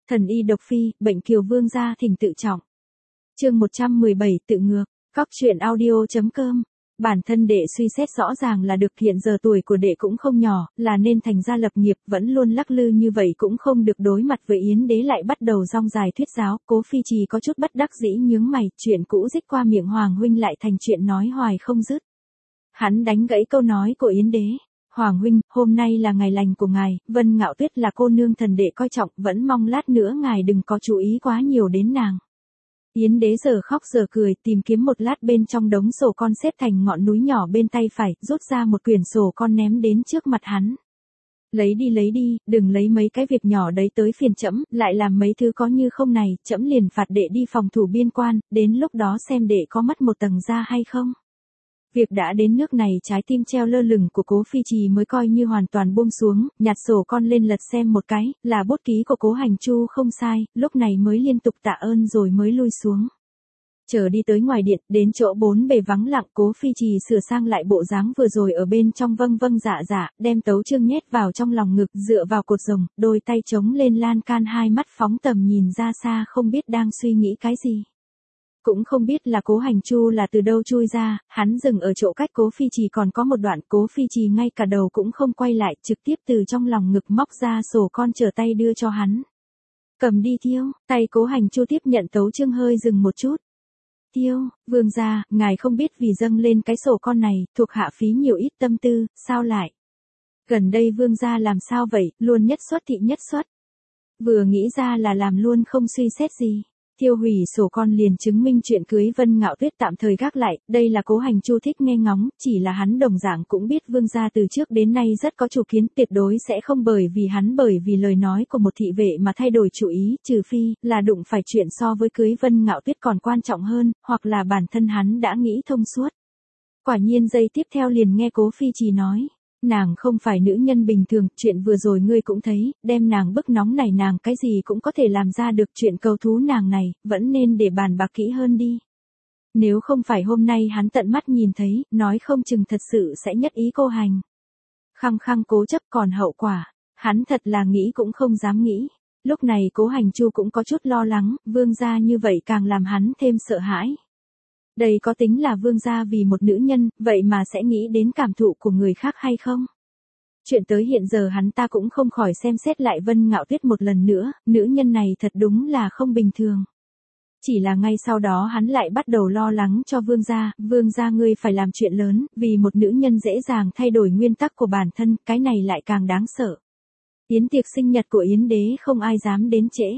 Thần y độc phi, bệnh kiều vương gia thỉnh tự trọng. Chương 117 tự ngược. Góc truyện audio.com. Bản thân đệ suy xét rõ ràng là được, hiện giờ tuổi của đệ cũng không nhỏ, là nên thành gia lập nghiệp, vẫn luôn lắc lư như vậy cũng không được đối mặt với Yến Đế lại bắt đầu rong dài thuyết giáo. Cố Phi Trì có chút bất đắc dĩ nhướng mày, chuyện cũ rích qua miệng Hoàng huynh lại thành chuyện nói hoài không dứt. Hắn đánh gãy câu nói của Yến Đế. Hoàng huynh, hôm nay là ngày lành của ngài, Vân Ngạo Tuyết là cô nương thần đệ coi trọng, vẫn mong lát nữa ngài đừng có chú ý quá nhiều đến nàng. Yến Đế giờ khóc giờ cười, tìm kiếm một lát bên trong đống sổ con xếp thành ngọn núi nhỏ bên tay phải, rút ra một quyển sổ con ném đến trước mặt hắn. Lấy đi, đừng lấy mấy cái việc nhỏ đấy tới phiền trẫm, lại làm mấy thứ có như không này, trẫm liền phạt đệ đi phòng thủ biên quan, đến lúc đó xem đệ có mất một tầng da hay không. Việc đã đến nước này, trái tim treo lơ lửng của Cố Phi Trì mới coi như hoàn toàn buông xuống, nhặt sổ con lên lật xem một cái, là bút ký của Cố Hành Chu không sai, lúc này mới liên tục tạ ơn rồi mới lui xuống. Chờ đi tới ngoài điện, đến chỗ bốn bề vắng lặng, Cố Phi Trì sửa sang lại bộ dáng vừa rồi ở bên trong, vâng dạ, đem tấu chương nhét vào trong lòng ngực, dựa vào cột rồng, đôi tay chống lên lan can, hai mắt phóng tầm nhìn ra xa, không biết đang suy nghĩ cái gì. Cũng không biết là Cố Hành Chu là từ đâu chui ra, hắn dừng ở chỗ cách Cố Phi Trì còn có một đoạn, Cố Phi Trì ngay cả đầu cũng không quay lại, trực tiếp từ trong lòng ngực móc ra sổ con trở tay đưa cho hắn. Cầm đi Tiêu, tay Cố Hành Chu tiếp nhận tấu chương hơi dừng một chút. Tiêu, vương gia, ngài không biết vì dâng lên cái sổ con này, thuộc hạ phí nhiều ít tâm tư, sao lại? Gần đây vương gia làm sao vậy, luôn nhất xuất thị nhất xuất. Vừa nghĩ ra là làm luôn không suy xét gì. Tiêu hủy sổ con liền chứng minh chuyện cưới Vân Ngạo Tuyết tạm thời gác lại, đây là Cố Hành Chu thích nghe ngóng, chỉ là hắn đồng dạng cũng biết vương gia từ trước đến nay rất có chủ kiến, tuyệt đối sẽ không bởi vì lời nói của một thị vệ mà thay đổi chủ ý, trừ phi là đụng phải chuyện so với cưới Vân Ngạo Tuyết còn quan trọng hơn, hoặc là bản thân hắn đã nghĩ thông suốt. Quả nhiên giây tiếp theo liền nghe Cố Phi Trì nói. Nàng không phải nữ nhân bình thường, chuyện vừa rồi ngươi cũng thấy, đem nàng bức nóng này nàng cái gì cũng có thể làm ra được, chuyện cầu thú nàng này, vẫn nên để bàn bạc kỹ hơn đi. Nếu không phải hôm nay hắn tận mắt nhìn thấy, nói không chừng thật sự sẽ nhất ý cô hành. Khăng cố chấp, còn hậu quả, hắn thật là nghĩ cũng không dám nghĩ. Lúc này Cố Hành Chu cũng có chút lo lắng, vương gia như vậy càng làm hắn thêm sợ hãi. Đây có tính là vương gia vì một nữ nhân, vậy mà sẽ nghĩ đến cảm thụ của người khác hay không? Chuyện tới hiện giờ hắn ta cũng không khỏi xem xét lại Vân Ngạo Tuyết một lần nữa, nữ nhân này thật đúng là không bình thường. Chỉ là ngay sau đó hắn lại bắt đầu lo lắng cho vương gia ngươi phải làm chuyện lớn, vì một nữ nhân dễ dàng thay đổi nguyên tắc của bản thân, cái này lại càng đáng sợ. Yến tiệc sinh nhật của Yến Đế không ai dám đến trễ.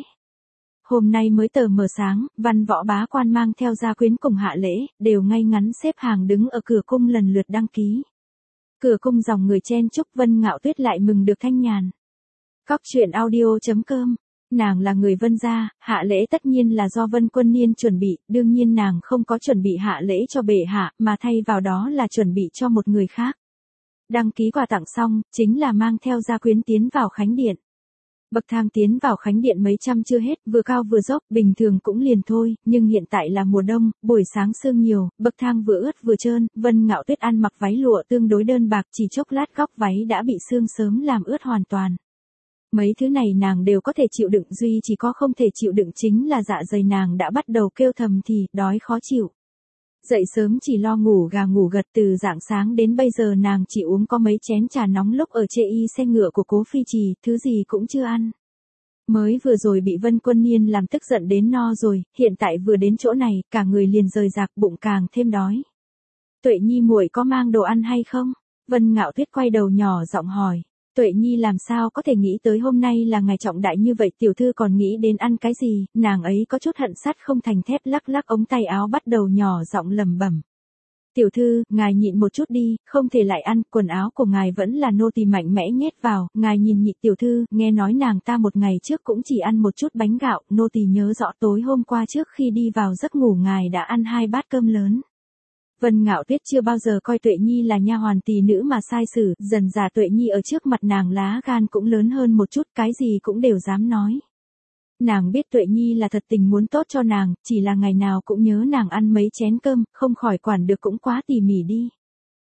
Hôm nay mới tờ mờ sáng, văn võ bá quan mang theo gia quyến cùng hạ lễ, đều ngay ngắn xếp hàng đứng ở cửa cung lần lượt đăng ký. Cửa cung dòng người chen chúc, Vân Ngạo Tuyết lại mừng được thanh nhàn. Góc truyện audio.com. Nàng là người Vân gia, hạ lễ tất nhiên là do Vân Quân Niên chuẩn bị, đương nhiên nàng không có chuẩn bị hạ lễ cho bệ hạ, mà thay vào đó là chuẩn bị cho một người khác. Đăng ký quà tặng xong, chính là mang theo gia quyến tiến vào khánh điện. Bậc thang tiến vào khánh điện mấy trăm chưa hết, vừa cao vừa dốc, bình thường cũng liền thôi, nhưng hiện tại là mùa đông, buổi sáng sương nhiều, bậc thang vừa ướt vừa trơn, Vân Ngạo Tuyết ăn mặc váy lụa tương đối đơn bạc, chỉ chốc lát góc váy đã bị sương sớm làm ướt hoàn toàn. Mấy thứ này nàng đều có thể chịu đựng, duy chỉ có không thể chịu đựng chính là dạ dày nàng đã bắt đầu kêu thầm thì, đói khó chịu. Dậy sớm chỉ lo ngủ gà ngủ gật, từ rạng sáng đến bây giờ nàng chỉ uống có mấy chén trà nóng lúc ở chê y xe ngựa của Cố Phi Trì, thứ gì cũng chưa ăn. Mới vừa rồi bị Vân Quân Niên làm tức giận đến no rồi, hiện tại vừa đến chỗ này, cả người liền rời rạc, bụng càng thêm đói. Tuệ Nhi muội có mang đồ ăn hay không? Vân Ngạo Tuyết quay đầu nhỏ giọng hỏi. Tuệ Nhi làm sao có thể nghĩ tới hôm nay là ngày trọng đại như vậy, tiểu thư còn nghĩ đến ăn cái gì, nàng ấy có chút hận sắt không thành thép, lắc lắc ống tay áo bắt đầu nhỏ giọng lẩm bẩm. Tiểu thư, ngài nhịn một chút đi, không thể lại ăn, quần áo của ngài vẫn là nô tỳ mạnh mẽ nhét vào, ngài nhìn nhị tiểu thư, nghe nói nàng ta một ngày trước cũng chỉ ăn một chút bánh gạo, nô tỳ nhớ rõ tối hôm qua trước khi đi vào giấc ngủ ngài đã ăn 2 bát cơm lớn. Vân Ngạo Tuyết chưa bao giờ coi Tuệ Nhi là nha hoàn tỳ nữ mà sai xử, dần dà Tuệ Nhi ở trước mặt nàng lá gan cũng lớn hơn một chút, cái gì cũng đều dám nói. Nàng biết Tuệ Nhi là thật tình muốn tốt cho nàng, chỉ là ngày nào cũng nhớ nàng ăn mấy chén cơm, không khỏi quản được cũng quá tỉ mỉ đi.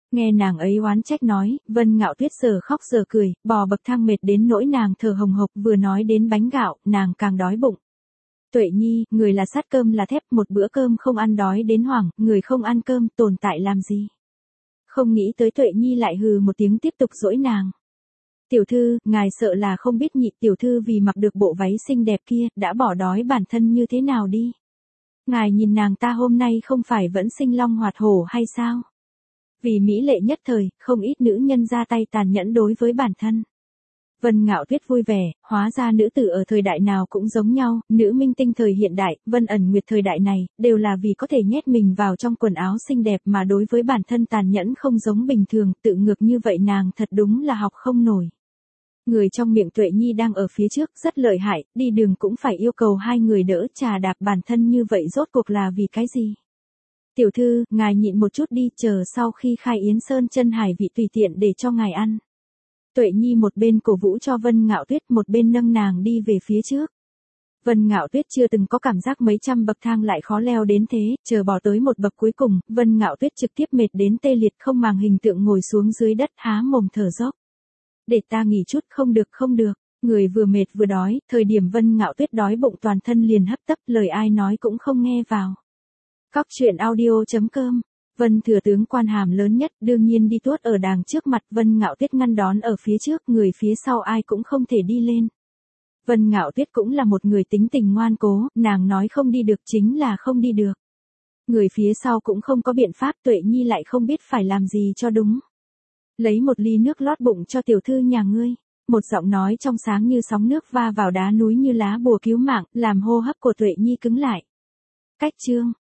Nghe nàng ấy oán trách nói, Vân Ngạo Tuyết giờ khóc giờ cười, bò bậc thang mệt đến nỗi nàng thở hồng hộc, vừa nói đến bánh gạo, nàng càng đói bụng. Tuệ Nhi, người là sắt cơm là thép, một bữa cơm không ăn đói đến hoảng, người không ăn cơm tồn tại làm gì. Không nghĩ tới Tuệ Nhi lại hừ một tiếng tiếp tục dỗi nàng. Tiểu thư, ngài sợ là không biết nhị tiểu thư vì mặc được bộ váy xinh đẹp kia, đã bỏ đói bản thân như thế nào đi. Ngài nhìn nàng ta hôm nay không phải vẫn sinh long hoạt hổ hay sao? Vì mỹ lệ nhất thời, không ít nữ nhân ra tay tàn nhẫn đối với bản thân. Vân Ngạo Tuyết vui vẻ, hóa ra nữ tử ở thời đại nào cũng giống nhau, nữ minh tinh thời hiện đại, Vân Ẩn Nguyệt thời đại này, đều là vì có thể nhét mình vào trong quần áo xinh đẹp mà đối với bản thân tàn nhẫn không giống bình thường, tự ngược như vậy nàng thật đúng là học không nổi. Người trong miệng Tuệ Nhi đang ở phía trước rất lợi hại, đi đường cũng phải yêu cầu hai người đỡ trà đạp bản thân như vậy rốt cuộc là vì cái gì? Tiểu thư, ngài nhịn một chút đi, chờ sau khi khai yến sơn chân hải vị tùy tiện để cho ngài ăn. Tuệ Nhi một bên cổ vũ cho Vân Ngạo Tuyết, một bên nâng nàng đi về phía trước. Vân Ngạo Tuyết chưa từng có cảm giác mấy trăm bậc thang lại khó leo đến thế, chờ bò tới một bậc cuối cùng, Vân Ngạo Tuyết trực tiếp mệt đến tê liệt không màng hình tượng ngồi xuống dưới đất há mồm thở dốc. Để ta nghỉ chút, không được không được, người vừa mệt vừa đói, thời điểm Vân Ngạo Tuyết đói bụng toàn thân liền hấp tấp, lời ai nói cũng không nghe vào. Cóc truyện audio.com. Vân thừa tướng quan hàm lớn nhất, đương nhiên đi tuốt ở đàng trước mặt, Vân Ngạo Tuyết ngăn đón ở phía trước, người phía sau ai cũng không thể đi lên. Vân Ngạo Tuyết cũng là một người tính tình ngoan cố, nàng nói không đi được chính là không đi được. Người phía sau cũng không có biện pháp, Tuệ Nhi lại không biết phải làm gì cho đúng. Lấy một ly nước lót bụng cho tiểu thư nhà ngươi. Một giọng nói trong sáng như sóng nước va vào đá núi như lá bùa cứu mạng, làm hô hấp của Tuệ Nhi cứng lại. Cách chương